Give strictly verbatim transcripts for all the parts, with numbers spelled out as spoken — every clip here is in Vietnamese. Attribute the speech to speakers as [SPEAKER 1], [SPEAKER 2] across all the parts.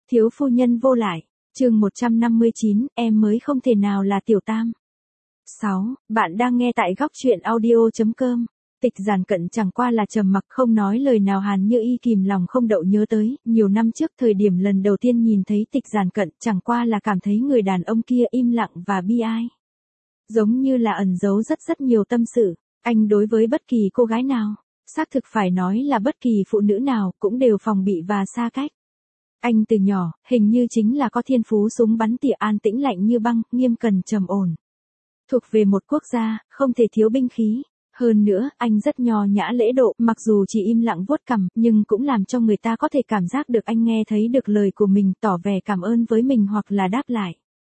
[SPEAKER 1] Thiếu phu nhân vô lại, chương một trăm năm mươi chín, em mới không thể nào là tiểu tam. sáu. Bạn đang nghe tại góc truyện audio chấm com. Tịch Giản Cận chẳng qua là trầm mặc không nói lời nào. Hàn Như Y kìm lòng không đậu nhớ tới, nhiều năm trước thời điểm lần đầu tiên nhìn thấy Tịch Giản Cận chẳng qua là cảm thấy người đàn ông kia im lặng và bi ai. Giống như là ẩn giấu rất rất nhiều tâm sự, anh đối với bất kỳ cô gái nào, xác thực phải nói là bất kỳ phụ nữ nào cũng đều phòng bị và xa cách. Anh từ nhỏ, hình như chính là có thiên phú súng bắn tỉa, an tĩnh lạnh như băng, nghiêm cẩn trầm ổn. Thuộc về một quốc gia, không thể thiếu binh khí. Hơn nữa, anh rất nho nhã lễ độ, mặc dù chỉ im lặng vuốt cằm, nhưng cũng làm cho người ta có thể cảm giác được anh nghe thấy được lời của mình, tỏ vẻ cảm ơn với mình hoặc là đáp lại.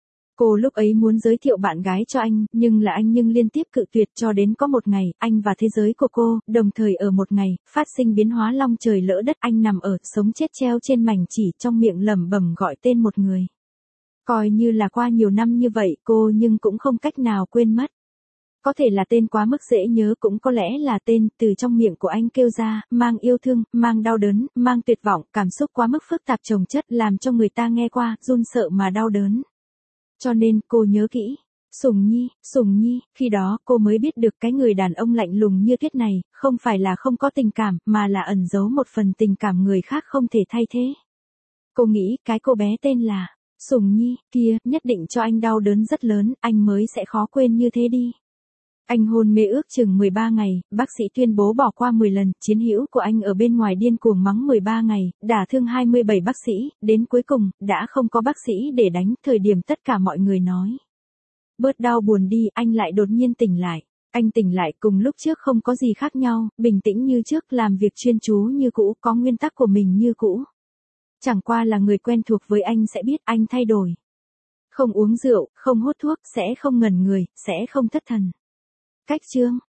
[SPEAKER 1] Cô lúc ấy muốn giới thiệu bạn gái cho anh, nhưng là anh nhưng liên tiếp cự tuyệt, cho đến có một ngày, anh và thế giới của cô, đồng thời ở một ngày, phát sinh biến hóa long trời lỡ đất. Anh nằm ở, sống chết treo trên mảnh chỉ, trong miệng lẩm bẩm gọi tên một người. Coi như là qua nhiều năm như vậy, cô nhưng cũng không cách nào quên mất. Có thể là tên quá mức dễ nhớ, cũng có lẽ là tên, từ trong miệng của anh kêu ra, mang yêu thương, mang đau đớn, mang tuyệt vọng, cảm xúc quá mức phức tạp chồng chất, làm cho người ta nghe qua, run sợ mà đau đớn. Cho nên, cô nhớ kỹ. Sùng Nhi, Sùng Nhi, khi đó cô mới biết được cái người đàn ông lạnh lùng như tuyết này, không phải là không có tình cảm, mà là ẩn giấu một phần tình cảm người khác không thể thay thế. Cô nghĩ, cái cô bé tên là Sùng Nhi, kia, nhất định cho anh đau đớn rất lớn, anh mới sẽ khó quên như thế đi. Anh hôn mê ước chừng mười ba ngày, bác sĩ tuyên bố bỏ qua mười lần, chiến hữu của anh ở bên ngoài điên cuồng mắng mười ba ngày, đả thương hai mươi bảy bác sĩ, đến cuối cùng, đã không có bác sĩ để đánh, thời điểm tất cả mọi người nói. Bớt đau buồn đi, anh lại đột nhiên tỉnh lại. Anh tỉnh lại cùng lúc trước không có gì khác nhau, bình tĩnh như trước, làm việc chuyên chú như cũ, có nguyên tắc của mình như cũ. Chẳng qua là người quen thuộc với anh sẽ biết anh thay đổi. Không uống rượu, không hút thuốc, sẽ không ngẩn người, sẽ không thất thần. Cách chương,